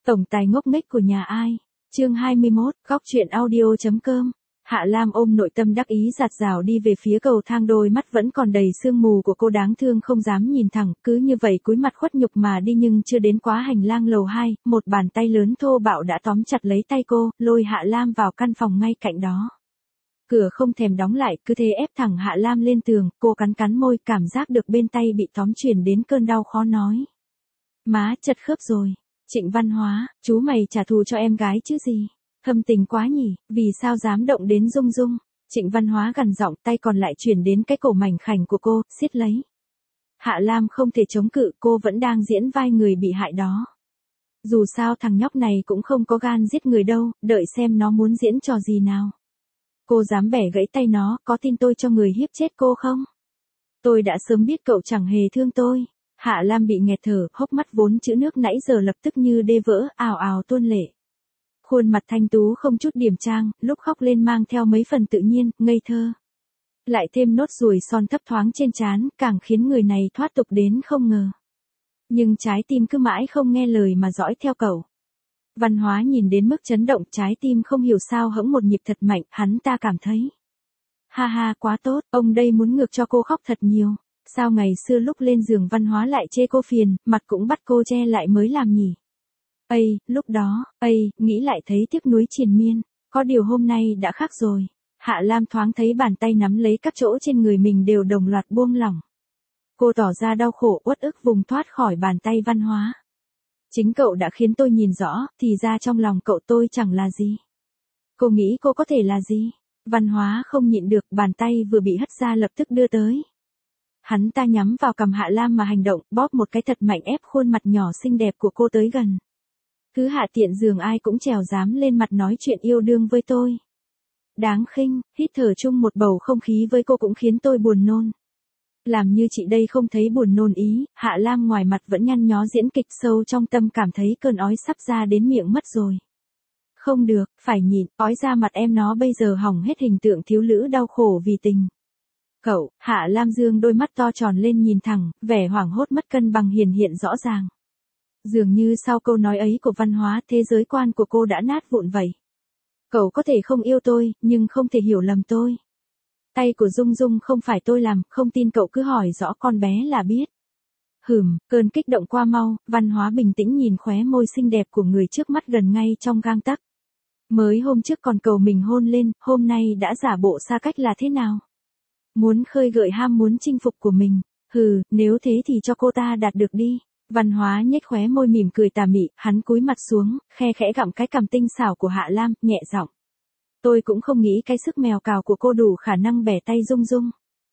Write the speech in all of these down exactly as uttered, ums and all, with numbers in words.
Tổng tài ngốc nghếch của nhà ai? Chương hai mươi mốt, góc truyện audio chấm com. Hạ Lam ôm nội tâm đắc ý giạt rào đi về phía cầu thang, đôi mắt vẫn còn đầy sương mù của cô đáng thương không dám nhìn thẳng, cứ như vậy cúi mặt khuất nhục mà đi, nhưng chưa đến quá hành lang lầu hai, một bàn tay lớn thô bạo đã tóm chặt lấy tay cô, lôi Hạ Lam vào căn phòng ngay cạnh đó. Cửa không thèm đóng lại, cứ thế ép thẳng Hạ Lam lên tường, cô cắn cắn môi, cảm giác được bên tay bị tóm truyền đến cơn đau khó nói. Má chật khớp rồi. Trịnh Văn Hóa, chú mày trả thù cho em gái chứ gì? Thâm tình quá nhỉ, vì sao dám động đến Dung Dung? Trịnh Văn Hóa gằn giọng, tay còn lại chuyển đến cái cổ mảnh khảnh của cô, siết lấy. Hạ Lam không thể chống cự, cô vẫn đang diễn vai người bị hại đó. Dù sao thằng nhóc này cũng không có gan giết người đâu, đợi xem nó muốn diễn trò gì nào. Cô dám bẻ gãy tay nó, có tin tôi cho người hiếp chết cô không? Tôi đã sớm biết cậu chẳng hề thương tôi. Hạ Lam bị nghẹt thở, hốc mắt vốn chữ nước nãy giờ lập tức như đê vỡ, ào ào tuôn lệ. Khuôn mặt thanh tú không chút điểm trang, lúc khóc lên mang theo mấy phần tự nhiên, ngây thơ. Lại thêm nốt ruồi son thấp thoáng trên trán, càng khiến người này thoát tục đến không ngờ. Nhưng trái tim cứ mãi không nghe lời mà dõi theo cậu. Văn Hóa nhìn đến mức chấn động, trái tim không hiểu sao hững một nhịp thật mạnh, hắn ta cảm thấy. Ha ha, quá tốt, ông đây muốn ngược cho cô khóc thật nhiều. Sao ngày xưa lúc lên giường Văn Hóa lại chê cô phiền, mặt cũng bắt cô che lại mới làm nhỉ? Ây, lúc đó, Ây, nghĩ lại thấy tiếc nuối triền miên, có điều hôm nay đã khác rồi. Hạ Lam thoáng thấy bàn tay nắm lấy các chỗ trên người mình đều đồng loạt buông lỏng. Cô tỏ ra đau khổ, uất ức vùng thoát khỏi bàn tay Văn Hóa. Chính cậu đã khiến tôi nhìn rõ, thì ra trong lòng cậu tôi chẳng là gì. Cô nghĩ cô có thể là gì? Văn Hóa không nhịn được, bàn tay vừa bị hất ra lập tức đưa tới. Hắn ta nhắm vào cằm Hạ Lam mà hành động, bóp một cái thật mạnh ép khuôn mặt nhỏ xinh đẹp của cô tới gần. Cứ hạ tiện giường ai cũng trèo dám lên mặt nói chuyện yêu đương với tôi. Đáng khinh, hít thở chung một bầu không khí với cô cũng khiến tôi buồn nôn. Làm như chị đây không thấy buồn nôn ý, Hạ Lam ngoài mặt vẫn nhăn nhó diễn kịch, sâu trong tâm cảm thấy cơn ói sắp ra đến miệng mất rồi. Không được, phải nhịn, ói ra mặt em nó bây giờ hỏng hết hình tượng thiếu nữ đau khổ vì tình. Cậu, Hạ Lam dương đôi mắt to tròn lên nhìn thẳng, vẻ hoảng hốt mất cân bằng hiển hiện rõ ràng. Dường như sau câu nói ấy của Văn Hóa, thế giới quan của cô đã nát vụn vậy. Cậu có thể không yêu tôi, nhưng không thể hiểu lầm tôi. Tay của Dung Dung không phải tôi làm, không tin cậu cứ hỏi rõ con bé là biết. Hừm, cơn kích động qua mau, Văn Hóa bình tĩnh nhìn khóe môi xinh đẹp của người trước mắt gần ngay trong gang tấc. Mới hôm trước còn cầu mình hôn lên, hôm nay đã giả bộ xa cách là thế nào? Muốn khơi gợi ham muốn chinh phục của mình, hừ, nếu thế thì cho cô ta đạt được đi. Văn Hóa nhếch khóe môi mỉm cười tà mị, hắn cúi mặt xuống, khe khẽ gặm cái cằm tinh xảo của Hạ Lam, nhẹ giọng. Tôi cũng không nghĩ cái sức mèo cào của cô đủ khả năng bẻ tay Dung Dung.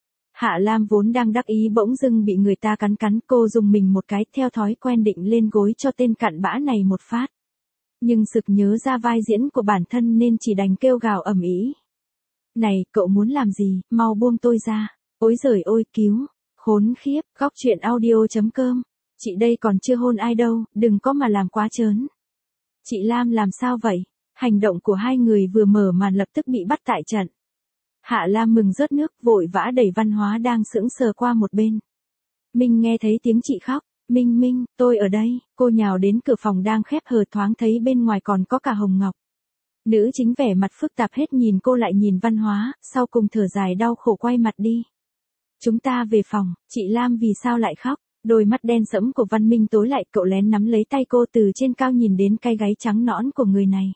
Hạ Lam vốn đang đắc ý bỗng dưng bị người ta cắn cắn, cô dùng mình một cái, theo thói quen định lên gối cho tên cặn bã này một phát. Nhưng sực nhớ ra vai diễn của bản thân nên chỉ đành kêu gào ầm ĩ. Này, cậu muốn làm gì, mau buông tôi ra. Ôi giời ôi, cứu. Khốn khiếp, góc truyện audio chấm com. Chị đây còn chưa hôn ai đâu, đừng có mà làm quá trớn. Chị Lam làm sao vậy? Hành động của hai người vừa mở màn lập tức bị bắt tại trận. Hạ Lam mừng rớt nước, vội vã đẩy Văn Hóa đang sững sờ qua một bên. Minh nghe thấy tiếng chị khóc. Minh Minh, tôi ở đây. Cô nhào đến cửa phòng đang khép hờ, thoáng thấy bên ngoài còn có cả Hồng Ngọc. Nữ chính vẻ mặt phức tạp hết nhìn cô lại nhìn Văn Hóa, sau cùng thở dài đau khổ quay mặt đi. Chúng ta về phòng, chị Lam vì sao lại khóc? Đôi mắt đen sẫm của Văn Minh tối lại, cậu lén nắm lấy tay cô từ trên cao nhìn đến cái gáy trắng nõn của người này.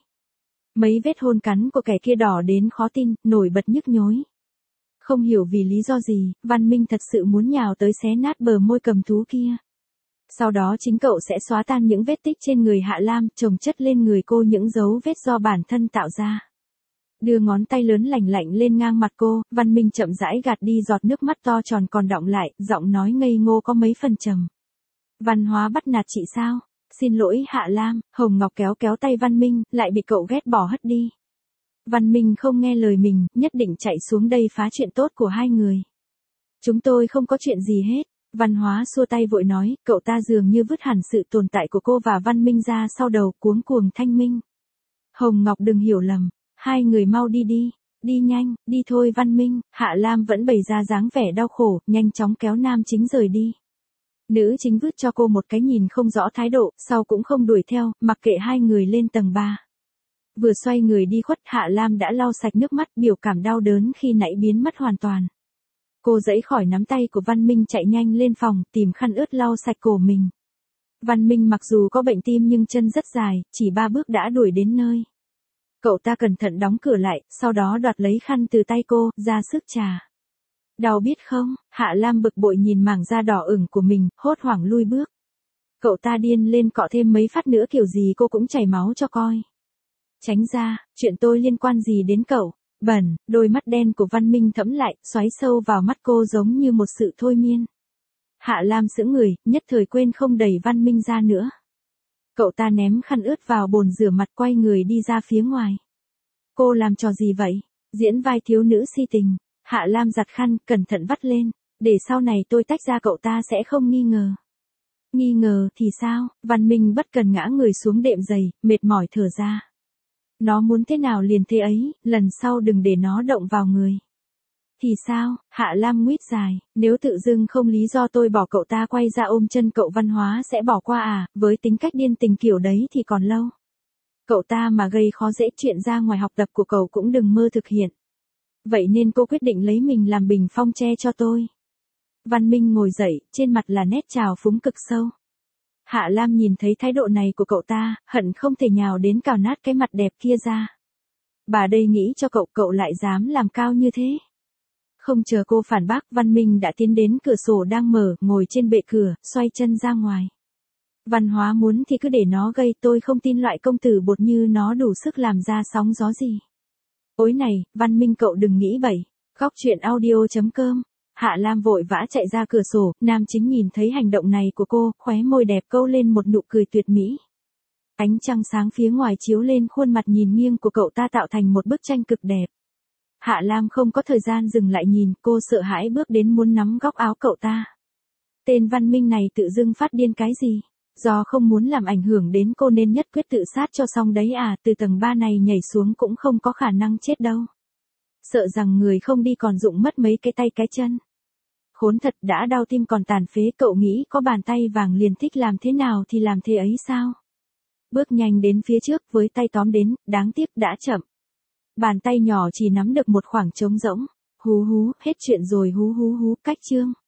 Mấy vết hôn cắn của kẻ kia đỏ đến khó tin, nổi bật nhức nhối. Không hiểu vì lý do gì, Văn Minh thật sự muốn nhào tới xé nát bờ môi cầm thú kia. Sau đó chính cậu sẽ xóa tan những vết tích trên người Hạ Lam, chồng chất lên người cô những dấu vết do bản thân tạo ra. Đưa ngón tay lớn lành lạnh lên ngang mặt cô, Văn Minh chậm rãi gạt đi giọt nước mắt to tròn còn đọng lại, giọng nói ngây ngô có mấy phần trầm. Văn Hóa bắt nạt chị sao? Xin lỗi Hạ Lam. Hồng Ngọc kéo kéo tay Văn Minh, lại bị cậu ghét bỏ hất đi. Văn Minh không nghe lời mình, nhất định chạy xuống đây phá chuyện tốt của hai người. Chúng tôi không có chuyện gì hết. Văn Hóa xua tay vội nói, cậu ta dường như vứt hẳn sự tồn tại của cô và Văn Minh ra sau đầu, cuống cuồng thanh minh. Hồng Ngọc đừng hiểu lầm, hai người mau đi đi, đi nhanh, đi thôi Văn Minh. Hạ Lam vẫn bày ra dáng vẻ đau khổ, nhanh chóng kéo nam chính rời đi. Nữ chính vứt cho cô một cái nhìn không rõ thái độ, sau cũng không đuổi theo, mặc kệ hai người lên tầng ba. Vừa xoay người đi khuất, Hạ Lam đã lau sạch nước mắt, biểu cảm đau đớn khi nãy biến mất hoàn toàn. Cô giãy khỏi nắm tay của Văn Minh, chạy nhanh lên phòng, tìm khăn ướt lau sạch cổ mình. Văn Minh mặc dù có bệnh tim nhưng chân rất dài, chỉ ba bước đã đuổi đến nơi. Cậu ta cẩn thận đóng cửa lại, sau đó đoạt lấy khăn từ tay cô, ra sức chà. Đau biết không? Hạ Lam bực bội nhìn mảng da đỏ ửng của mình, hốt hoảng lui bước. Cậu ta điên lên cọ thêm mấy phát nữa, kiểu gì cô cũng chảy máu cho coi. Tránh ra, chuyện tôi liên quan gì đến cậu? Bẩn. Đôi mắt đen của Văn Minh thẫm lại, xoáy sâu vào mắt cô giống như một sự thôi miên. Hạ Lam sững người, nhất thời quên không đẩy Văn Minh ra nữa. Cậu ta ném khăn ướt vào bồn rửa mặt, quay người đi ra phía ngoài. Cô làm trò gì vậy? Diễn vai thiếu nữ si tình. Hạ Lam giặt khăn, cẩn thận vắt lên. Để sau này tôi tách ra cậu ta sẽ không nghi ngờ. Nghi ngờ thì sao? Văn Minh bất cần ngã người xuống đệm giày, mệt mỏi thở ra. Nó muốn thế nào liền thế ấy, lần sau đừng để nó động vào người. Thì sao? Hạ Lam nguyết dài, nếu tự dưng không lý do tôi bỏ cậu ta quay ra ôm chân cậu, Văn Hóa sẽ bỏ qua à, với tính cách điên tình kiểu đấy thì còn lâu. Cậu ta mà gây khó dễ, chuyện ra ngoài học tập của cậu cũng đừng mơ thực hiện. Vậy nên cô quyết định lấy mình làm bình phong che cho tôi. Văn Minh ngồi dậy, trên mặt là nét trào phúng cực sâu. Hạ Lam nhìn thấy thái độ này của cậu ta, hận không thể nhào đến cào nát cái mặt đẹp kia ra. Bà đây nghĩ cho cậu, cậu lại dám làm cao như thế. Không chờ cô phản bác, Văn Minh đã tiến đến cửa sổ đang mở, ngồi trên bệ cửa, xoay chân ra ngoài. Văn Hóa muốn thì cứ để nó gây, tôi không tin loại công tử bột như nó đủ sức làm ra sóng gió gì. Ôi này, Văn Minh cậu đừng nghĩ bậy. Góc truyện audio chấm com. Hạ Lam vội vã chạy ra cửa sổ, nam chính nhìn thấy hành động này của cô, khóe môi đẹp câu lên một nụ cười tuyệt mỹ. Ánh trăng sáng phía ngoài chiếu lên khuôn mặt nhìn nghiêng của cậu ta, tạo thành một bức tranh cực đẹp. Hạ Lam không có thời gian dừng lại nhìn, cô sợ hãi bước đến muốn nắm góc áo cậu ta. Tên Văn Minh này tự dưng phát điên cái gì? Do không muốn làm ảnh hưởng đến cô nên nhất quyết tự sát cho xong đấy à, từ tầng ba này nhảy xuống cũng không có khả năng chết đâu. Sợ rằng người không đi còn dụng mất mấy cái tay cái chân. Khốn thật, đã đau tim còn tàn phế, cậu nghĩ có bàn tay vàng liền thích làm thế nào thì làm thế ấy sao? Bước nhanh đến phía trước với tay tóm đến, đáng tiếc đã chậm. Bàn tay nhỏ chỉ nắm được một khoảng trống rỗng. Hú hú, hết chuyện rồi, hú hú hú, cách chương.